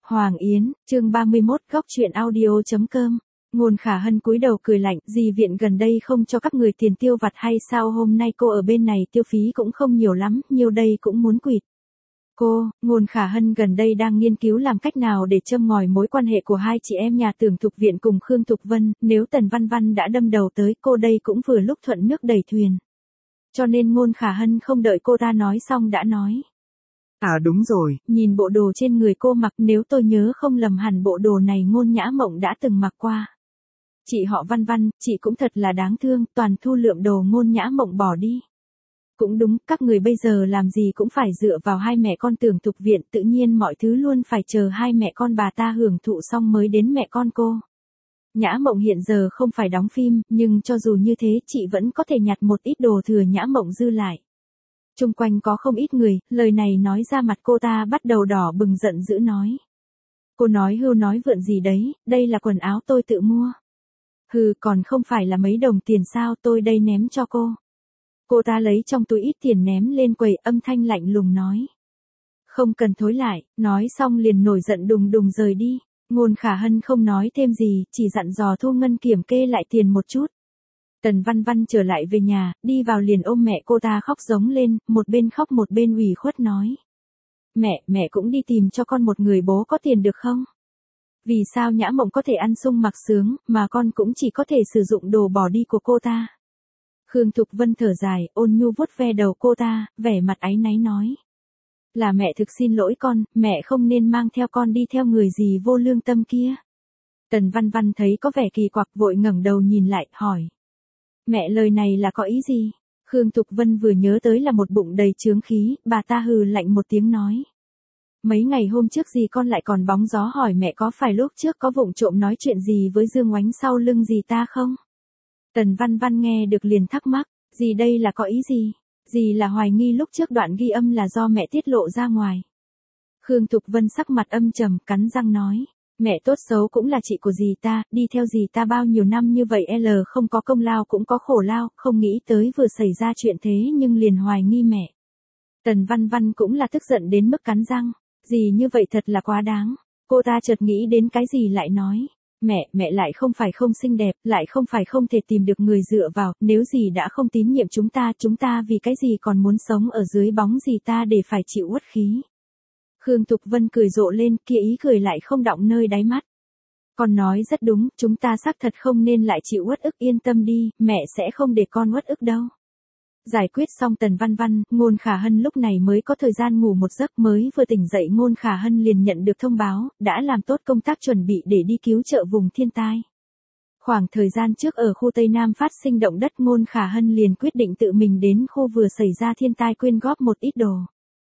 Hoàng Yến, chương 31, góc truyện audio.com. Ngôn Khả Hân cúi đầu cười lạnh, dì viện gần đây không cho các người tiền tiêu vặt hay sao, hôm nay cô ở bên này tiêu phí cũng không nhiều lắm, nhiều đây cũng muốn quỵt. Ngôn Khả Hân gần đây đang nghiên cứu làm cách nào để châm ngòi mối quan hệ của hai chị em nhà Tưởng Thục Viện cùng Khương Thục Vân, nếu Tần Văn Văn đã đâm đầu tới cô đây cũng vừa lúc thuận nước đẩy thuyền. Cho nên Ngôn Khả Hân không đợi cô ta nói xong đã nói. À đúng rồi, nhìn bộ đồ trên người cô mặc, nếu tôi nhớ không lầm hẳn bộ đồ này Ngôn Nhã Mộng đã từng mặc qua. Chị họ Văn Văn, chị cũng thật là đáng thương, toàn thu lượm đồ Ngôn Nhã Mộng bỏ đi. Cũng đúng, các người bây giờ làm gì cũng phải dựa vào hai mẹ con Tưởng Thục Viện, tự nhiên mọi thứ luôn phải chờ hai mẹ con bà ta hưởng thụ xong mới đến mẹ con cô. Nhã Mộng hiện giờ không phải đóng phim, nhưng cho dù như thế chị vẫn có thể nhặt một ít đồ thừa Nhã Mộng dư lại. Chung quanh có không ít người, lời này nói ra mặt cô ta bắt đầu đỏ bừng giận dữ nói. Cô nói hưu nói vượn gì đấy, đây là quần áo tôi tự mua. Hừ, còn không phải là mấy đồng tiền sao, tôi đây ném cho cô. Cô ta lấy trong túi ít tiền ném lên quầy, âm thanh lạnh lùng nói. Không cần thối lại, nói xong liền nổi giận đùng đùng rời đi. Ngôn Khả Hân không nói thêm gì, chỉ dặn dò Thu Ngân kiểm kê lại tiền một chút. Tần Văn Văn trở lại về nhà, đi vào liền ôm mẹ cô ta khóc giống lên, một bên khóc một bên ủy khuất nói. Mẹ cũng đi tìm cho con một người bố có tiền được không? Vì sao Nhã Mộng có thể ăn sung mặc sướng, mà con cũng chỉ có thể sử dụng đồ bỏ đi của cô ta? Khương Thục Vân thở dài, ôn nhu vuốt ve đầu cô ta, vẻ mặt áy náy nói. Là mẹ thực xin lỗi con, mẹ không nên mang theo con đi theo người gì vô lương tâm kia. Tần Văn Văn thấy có vẻ kỳ quặc vội ngẩng đầu nhìn lại, hỏi. Mẹ lời này là có ý gì? Khương Thục Vân vừa nhớ tới là một bụng đầy chướng khí, bà ta hừ lạnh một tiếng nói. Mấy ngày hôm trước gì con lại còn bóng gió hỏi mẹ có phải lúc trước có vụng trộm nói chuyện gì với Dương Oánh sau lưng gì ta không? Tần Văn Văn nghe được liền thắc mắc, gì đây là có ý gì? Dì là hoài nghi lúc trước đoạn ghi âm là do mẹ tiết lộ ra ngoài. Khương Thục Vân sắc mặt âm trầm, cắn răng nói. Mẹ tốt xấu cũng là chị của dì ta, đi theo dì ta bao nhiêu năm như vậy không có công lao cũng có khổ lao, không nghĩ tới vừa xảy ra chuyện thế nhưng liền hoài nghi mẹ. Tần Văn Văn cũng là tức giận đến mức cắn răng, dì như vậy thật là quá đáng. Cô ta chợt nghĩ đến cái gì lại nói. Mẹ lại không phải không xinh đẹp, lại không phải không thể tìm được người dựa vào, nếu dì đã không tín nhiệm chúng ta vì cái gì còn muốn sống ở dưới bóng dì ta để phải chịu uất khí. Khương Thục Vân cười rộ lên, kia ý cười lại không đọng nơi đáy mắt. Con nói rất đúng, chúng ta xác thật không nên lại chịu uất ức, yên tâm đi, mẹ sẽ không để con uất ức đâu. Giải quyết xong Tần Văn Văn, Ngôn Khả Hân lúc này mới có thời gian ngủ một giấc, mới vừa tỉnh dậy Ngôn Khả Hân liền nhận được thông báo, đã làm tốt công tác chuẩn bị để đi cứu trợ vùng thiên tai. Khoảng thời gian trước ở khu Tây Nam phát sinh động đất, Ngôn Khả Hân liền quyết định tự mình đến khu vừa xảy ra thiên tai quyên góp một ít đồ.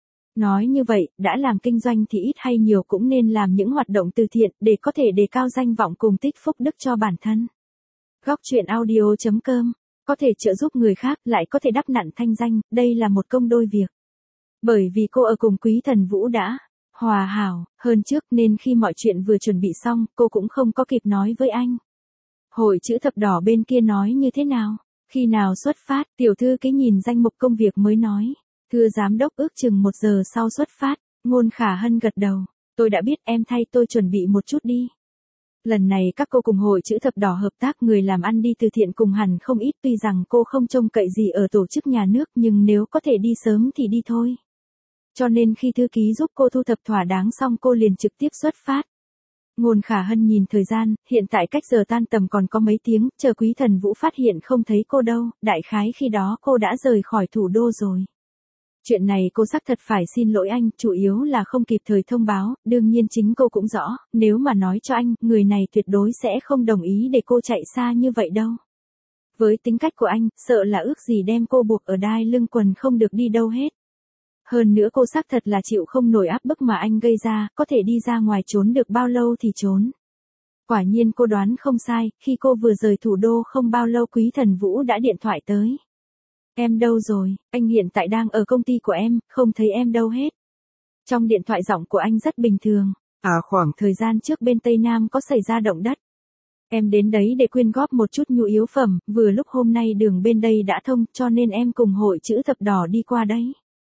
Nói như vậy, đã làm kinh doanh thì ít hay nhiều cũng nên làm những hoạt động từ thiện, để có thể đề cao danh vọng cùng tích phúc đức cho bản thân. Góc truyện audio.com, có thể trợ giúp người khác, lại có thể đắp nặn thanh danh, đây là một công đôi việc. Bởi vì cô ở cùng Quý Thần Vũ đã hòa hảo hơn trước nên khi mọi chuyện vừa chuẩn bị xong, cô cũng không có kịp nói với anh. Hội chữ thập đỏ bên kia nói như thế nào? Khi nào xuất phát? Tiểu thư cái nhìn danh mục công việc mới nói. Thưa giám đốc, ước chừng 1 giờ sau xuất phát. Ngôn Khả Hân gật đầu. Tôi đã biết, em thay tôi chuẩn bị một chút đi. Lần này các cô cùng hội chữ thập đỏ hợp tác, người làm ăn đi từ thiện cùng hẳn không ít, tuy rằng cô không trông cậy gì ở tổ chức nhà nước nhưng nếu có thể đi sớm thì đi thôi. Cho nên khi thư ký giúp cô thu thập thỏa đáng xong cô liền trực tiếp xuất phát. Ngôn Khả Hân nhìn thời gian, hiện tại cách giờ tan tầm còn có mấy tiếng, chờ Quý Thần Vũ phát hiện không thấy cô đâu, đại khái khi đó cô đã rời khỏi thủ đô rồi. Chuyện này cô xác thật phải xin lỗi anh, chủ yếu là không kịp thời thông báo, đương nhiên chính cô cũng rõ, nếu mà nói cho anh, người này tuyệt đối sẽ không đồng ý để cô chạy xa như vậy đâu. Với tính cách của anh, sợ là ước gì đem cô buộc ở đai lưng quần không được đi đâu hết. Hơn nữa cô xác thật là chịu không nổi áp bức mà anh gây ra, có thể đi ra ngoài trốn được bao lâu thì trốn. Quả nhiên cô đoán không sai, khi cô vừa rời thủ đô không bao lâu Quý Thần Vũ đã điện thoại tới. Em đâu rồi, anh hiện tại đang ở công ty của em, không thấy em đâu hết. Trong điện thoại giọng của anh rất bình thường. Khoảng thời gian trước bên Tây Nam có xảy ra động đất. Em đến đấy để quyên góp một chút nhu yếu phẩm, vừa lúc hôm nay đường bên đây đã thông cho nên em cùng hội chữ thập đỏ đi qua đấy.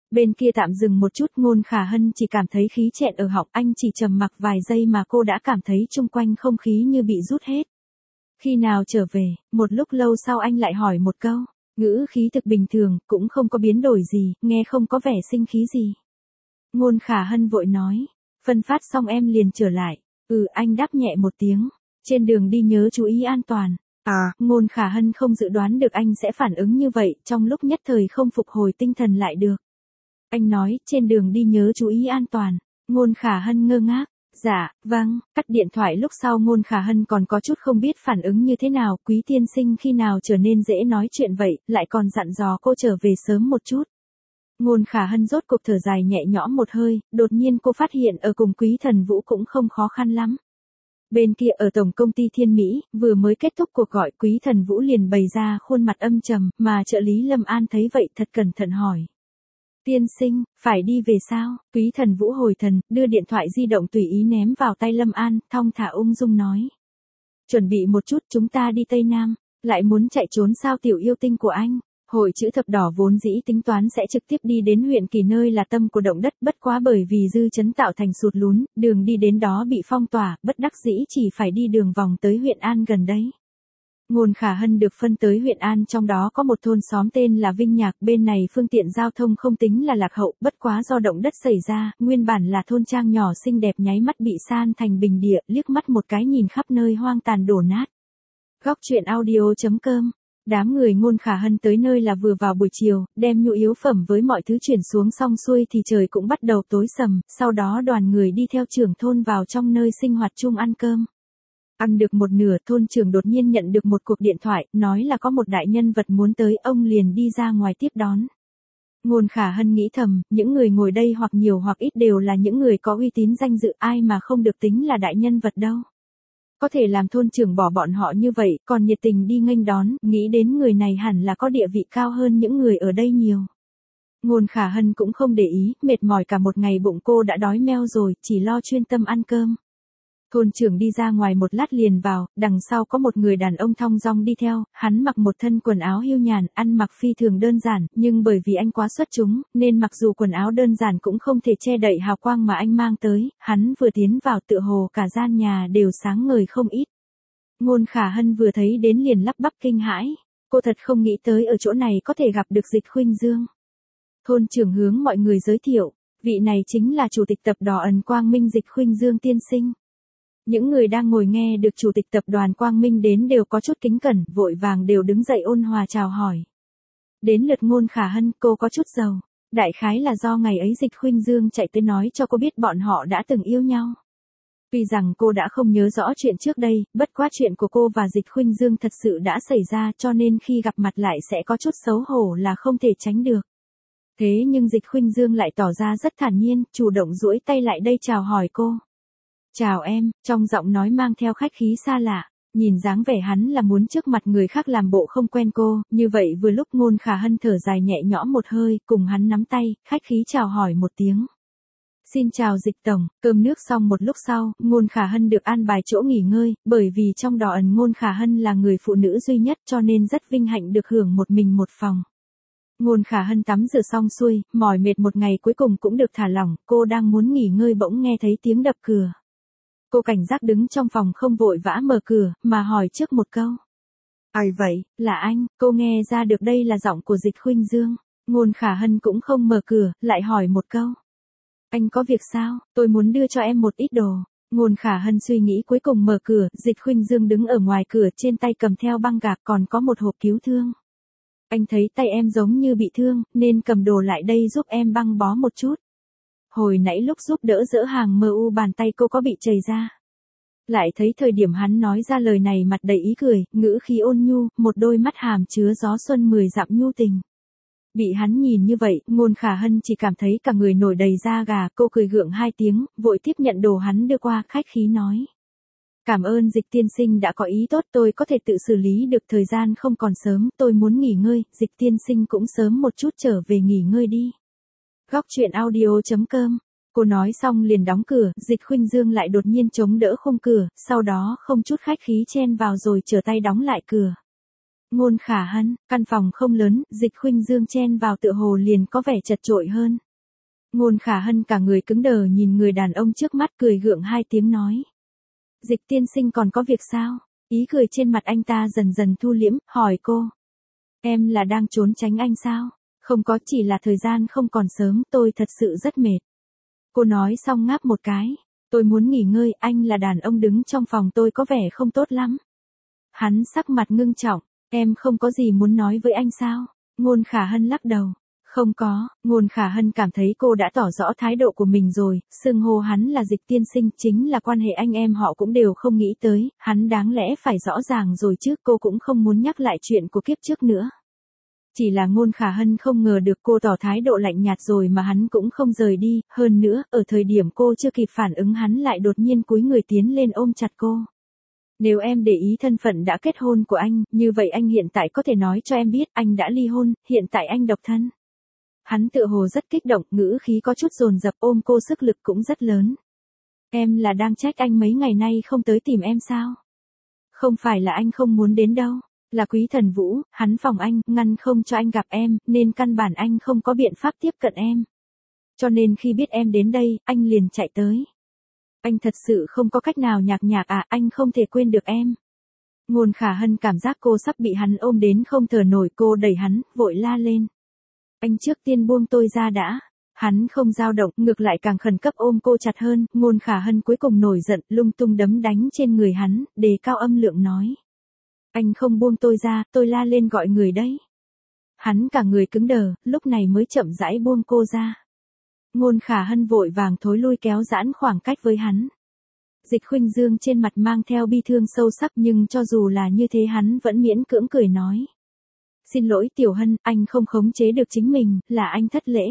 Bên kia tạm dừng một chút, Ngôn Khả Hân chỉ cảm thấy khí nghẹn ở họng, anh chỉ trầm mặc vài giây mà cô đã cảm thấy chung quanh không khí như bị rút hết. Khi nào trở về? Một lúc lâu sau anh lại hỏi một câu, ngữ khí thực bình thường, cũng không có biến đổi gì, nghe không có vẻ sinh khí gì. Ngôn Khả Hân vội nói, phân phát xong em liền trở lại. Anh đáp nhẹ một tiếng. Trên đường đi nhớ chú ý an toàn. Ngôn Khả Hân không dự đoán được anh sẽ phản ứng như vậy, trong lúc nhất thời không phục hồi tinh thần lại được. Anh nói, trên đường đi nhớ chú ý an toàn. Ngôn Khả Hân ngơ ngác. Dạ, vâng, cắt điện thoại lúc sau Ngôn Khả Hân còn có chút không biết phản ứng như thế nào, Quý tiên sinh khi nào trở nên dễ nói chuyện vậy, lại còn dặn dò cô trở về sớm một chút. Ngôn Khả Hân rốt cục thở dài nhẹ nhõm một hơi, đột nhiên cô phát hiện ở cùng Quý Thần Vũ cũng không khó khăn lắm. Bên kia ở tổng công ty Thiên Mỹ, vừa mới kết thúc cuộc gọi, Quý Thần Vũ liền bày ra khuôn mặt âm trầm, mà trợ lý Lâm An thấy vậy thật cẩn thận hỏi. Tiên sinh, phải đi về sao? Quý Thần Vũ hồi thần, đưa điện thoại di động tùy ý ném vào tay Lâm An, thong thả ung dung nói. Chuẩn bị một chút, chúng ta đi Tây Nam, lại muốn chạy trốn sao tiểu yêu tinh của anh? Hội chữ thập đỏ vốn dĩ tính toán sẽ trực tiếp đi đến huyện Kỳ nơi là tâm của động đất, bất quá bởi vì dư chấn tạo thành sụt lún, đường đi đến đó bị phong tỏa, bất đắc dĩ chỉ phải đi đường vòng tới huyện An gần đấy. Ngôn Khả Hân được phân tới huyện An, trong đó có một thôn xóm tên là Vinh Nhạc, bên này phương tiện giao thông không tính là lạc hậu, bất quá do động đất xảy ra, nguyên bản là thôn trang nhỏ xinh đẹp nháy mắt bị san thành bình địa, liếc mắt một cái nhìn khắp nơi hoang tàn đổ nát. Góc truyện audio.com. Đám người Ngôn Khả Hân tới nơi là vừa vào buổi chiều, đem nhu yếu phẩm với mọi thứ chuyển xuống xong xuôi thì trời cũng bắt đầu tối sầm, sau đó đoàn người đi theo trưởng thôn vào trong nơi sinh hoạt chung ăn cơm. Ăn được một nửa, thôn trưởng đột nhiên nhận được một cuộc điện thoại, nói là có một đại nhân vật muốn tới, ông liền đi ra ngoài tiếp đón. Ngôn Khả Hân nghĩ thầm, những người ngồi đây hoặc nhiều hoặc ít đều là những người có uy tín danh dự, ai mà không được tính là đại nhân vật đâu. Có thể làm thôn trưởng bỏ bọn họ như vậy, còn nhiệt tình đi nghênh đón, nghĩ đến người này hẳn là có địa vị cao hơn những người ở đây nhiều. Ngôn Khả Hân cũng không để ý, mệt mỏi cả một ngày bụng cô đã đói meo rồi, chỉ lo chuyên tâm ăn cơm. Thôn trưởng đi ra ngoài một lát liền vào, đằng sau có một người đàn ông thong dong đi theo, hắn mặc một thân quần áo hiu nhàn, ăn mặc phi thường đơn giản, nhưng bởi vì anh quá xuất chúng, nên mặc dù quần áo đơn giản cũng không thể che đậy hào quang mà anh mang tới, hắn vừa tiến vào tựa hồ cả gian nhà đều sáng ngời không ít. Ngôn Khả Hân vừa thấy đến liền lắp bắp kinh hãi, cô thật không nghĩ tới ở chỗ này có thể gặp được Dịch Khuynh Dương. Thôn trưởng hướng mọi người giới thiệu, vị này chính là chủ tịch tập đoàn Quang Minh Dịch Khuynh Dương tiên sinh. Những người đang ngồi nghe được chủ tịch tập đoàn Quang Minh đến đều có chút kính cẩn, vội vàng đều đứng dậy ôn hòa chào hỏi. Đến lượt Ngôn Khả Hân, cô có chút rầu. Đại khái là do ngày ấy Dịch Khuynh Dương chạy tới nói cho cô biết bọn họ đã từng yêu nhau. Tuy rằng cô đã không nhớ rõ chuyện trước đây, bất quá chuyện của cô và Dịch Khuynh Dương thật sự đã xảy ra, cho nên khi gặp mặt lại sẽ có chút xấu hổ là không thể tránh được. Thế nhưng Dịch Khuynh Dương lại tỏ ra rất thản nhiên, chủ động duỗi tay lại đây chào hỏi cô. Chào em, trong giọng nói mang theo khách khí xa lạ, nhìn dáng vẻ hắn là muốn trước mặt người khác làm bộ không quen cô, như vậy vừa lúc Ngôn Khả Hân thở dài nhẹ nhõm một hơi, cùng hắn nắm tay, khách khí chào hỏi một tiếng. Xin chào Dịch tổng, cơm nước xong một lúc sau, Ngôn Khả Hân được an bài chỗ nghỉ ngơi, bởi vì trong đó ẩn Ngôn Khả Hân là người phụ nữ duy nhất cho nên rất vinh hạnh được hưởng một mình một phòng. Ngôn Khả Hân tắm rửa xong xuôi, mỏi mệt một ngày cuối cùng cũng được thả lỏng, cô đang muốn nghỉ ngơi bỗng nghe thấy tiếng đập cửa. Cô cảnh giác đứng trong phòng không vội vã mở cửa, mà hỏi trước một câu. Ai vậy? Là anh, cô nghe ra được đây là giọng của Dịch Khuynh Dương. Ngôn Khả Hân cũng không mở cửa, lại hỏi một câu. Anh có việc sao? Tôi muốn đưa cho em một ít đồ. Ngôn Khả Hân suy nghĩ cuối cùng mở cửa, Dịch Khuynh Dương đứng ở ngoài cửa trên tay cầm theo băng gạc còn có một hộp cứu thương. Anh thấy tay em giống như bị thương, nên cầm đồ lại đây giúp em băng bó một chút. Hồi nãy lúc giúp đỡ dỡ hàng MU bàn tay cô có bị chảy ra. Lại thấy thời điểm hắn nói ra lời này mặt đầy ý cười, ngữ khí ôn nhu, một đôi mắt hàm chứa gió xuân 10 dặm nhu tình. Bị hắn nhìn như vậy, Ngôn Khả Hân chỉ cảm thấy cả người nổi đầy da gà, cô cười gượng hai tiếng, vội tiếp nhận đồ hắn đưa qua, khách khí nói. Cảm ơn Dịch tiên sinh đã có ý tốt, tôi có thể tự xử lý được, thời gian không còn sớm, tôi muốn nghỉ ngơi, Dịch tiên sinh cũng sớm một chút trở về nghỉ ngơi đi. Góc truyện audio.com. Cô nói xong liền đóng cửa, Dịch Khuynh Dương lại đột nhiên chống đỡ khung cửa, sau đó không chút khách khí chen vào rồi trở tay đóng lại cửa. Ngôn Khả Hân, căn phòng không lớn, Dịch Khuynh Dương chen vào tựa hồ liền có vẻ chật chội hơn. Ngôn Khả Hân cả người cứng đờ nhìn người đàn ông trước mắt cười gượng hai tiếng nói. Dịch tiên sinh còn có việc sao? Ý cười trên mặt anh ta dần dần thu liễm, hỏi cô. Em là đang trốn tránh anh sao? Không có, chỉ là thời gian không còn sớm, tôi thật sự rất mệt. Cô nói xong ngáp một cái. Tôi muốn nghỉ ngơi, anh là đàn ông đứng trong phòng tôi có vẻ không tốt lắm. Hắn sắc mặt ngưng trọng, em không có gì muốn nói với anh sao? Ngôn Khả Hân lắc đầu. Không có, Ngôn Khả Hân cảm thấy cô đã tỏ rõ thái độ của mình rồi, xưng hô hắn là Dịch tiên sinh, chính là quan hệ anh em họ cũng đều không nghĩ tới, hắn đáng lẽ phải rõ ràng rồi chứ, cô cũng không muốn nhắc lại chuyện của kiếp trước nữa. Chỉ là Ngôn Khả Hân không ngờ được cô tỏ thái độ lạnh nhạt rồi mà hắn cũng không rời đi, hơn nữa, ở thời điểm cô chưa kịp phản ứng hắn lại đột nhiên cúi người tiến lên ôm chặt cô. Nếu em để ý thân phận đã kết hôn của anh, như vậy anh hiện tại có thể nói cho em biết anh đã ly hôn, hiện tại anh độc thân. Hắn tựa hồ rất kích động, ngữ khí có chút dồn dập, ôm cô sức lực cũng rất lớn. Em là đang trách anh mấy ngày nay không tới tìm em sao? Không phải là anh không muốn đến đâu, là Quý Thần Vũ, hắn phòng anh, ngăn không cho anh gặp em, nên căn bản anh không có biện pháp tiếp cận em. Cho nên khi biết em đến đây, anh liền chạy tới. Anh thật sự không có cách nào nhạc à, anh không thể quên được em. Ngôn Khả Hân cảm giác cô sắp bị hắn ôm đến không thở nổi, cô đẩy hắn, vội la lên. Anh trước tiên buông tôi ra đã. Hắn không dao động, ngược lại càng khẩn cấp ôm cô chặt hơn, Ngôn Khả Hân cuối cùng nổi giận, lung tung đấm đánh trên người hắn, đề cao âm lượng nói. Anh không buông tôi ra, tôi la lên gọi người đấy. Hắn cả người cứng đờ, lúc này mới chậm rãi buông cô ra. Ngôn Khả Hân vội vàng thối lui kéo giãn khoảng cách với hắn. Dịch Khuynh Dương trên mặt mang theo bi thương sâu sắc nhưng cho dù là như thế hắn vẫn miễn cưỡng cười nói. Xin lỗi Tiểu Hân, anh không khống chế được chính mình, là anh thất lễ.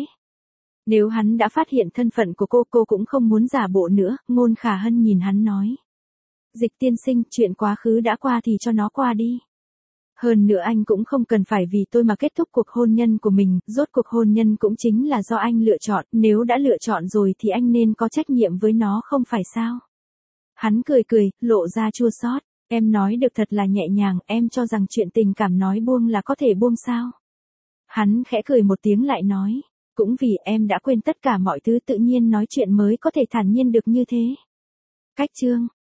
Nếu hắn đã phát hiện thân phận của cô cũng không muốn giả bộ nữa, Ngôn Khả Hân nhìn hắn nói. Dịch tiên sinh, chuyện quá khứ đã qua thì cho nó qua đi. Hơn nữa anh cũng không cần phải vì tôi mà kết thúc cuộc hôn nhân của mình, rốt cuộc hôn nhân cũng chính là do anh lựa chọn, nếu đã lựa chọn rồi thì anh nên có trách nhiệm với nó không phải sao? Hắn cười cười, lộ ra chua xót. Em nói được thật là nhẹ nhàng, em cho rằng chuyện tình cảm nói buông là có thể buông sao? Hắn khẽ cười một tiếng lại nói, cũng vì em đã quên tất cả mọi thứ tự nhiên nói chuyện mới có thể thản nhiên được như thế. Cách chương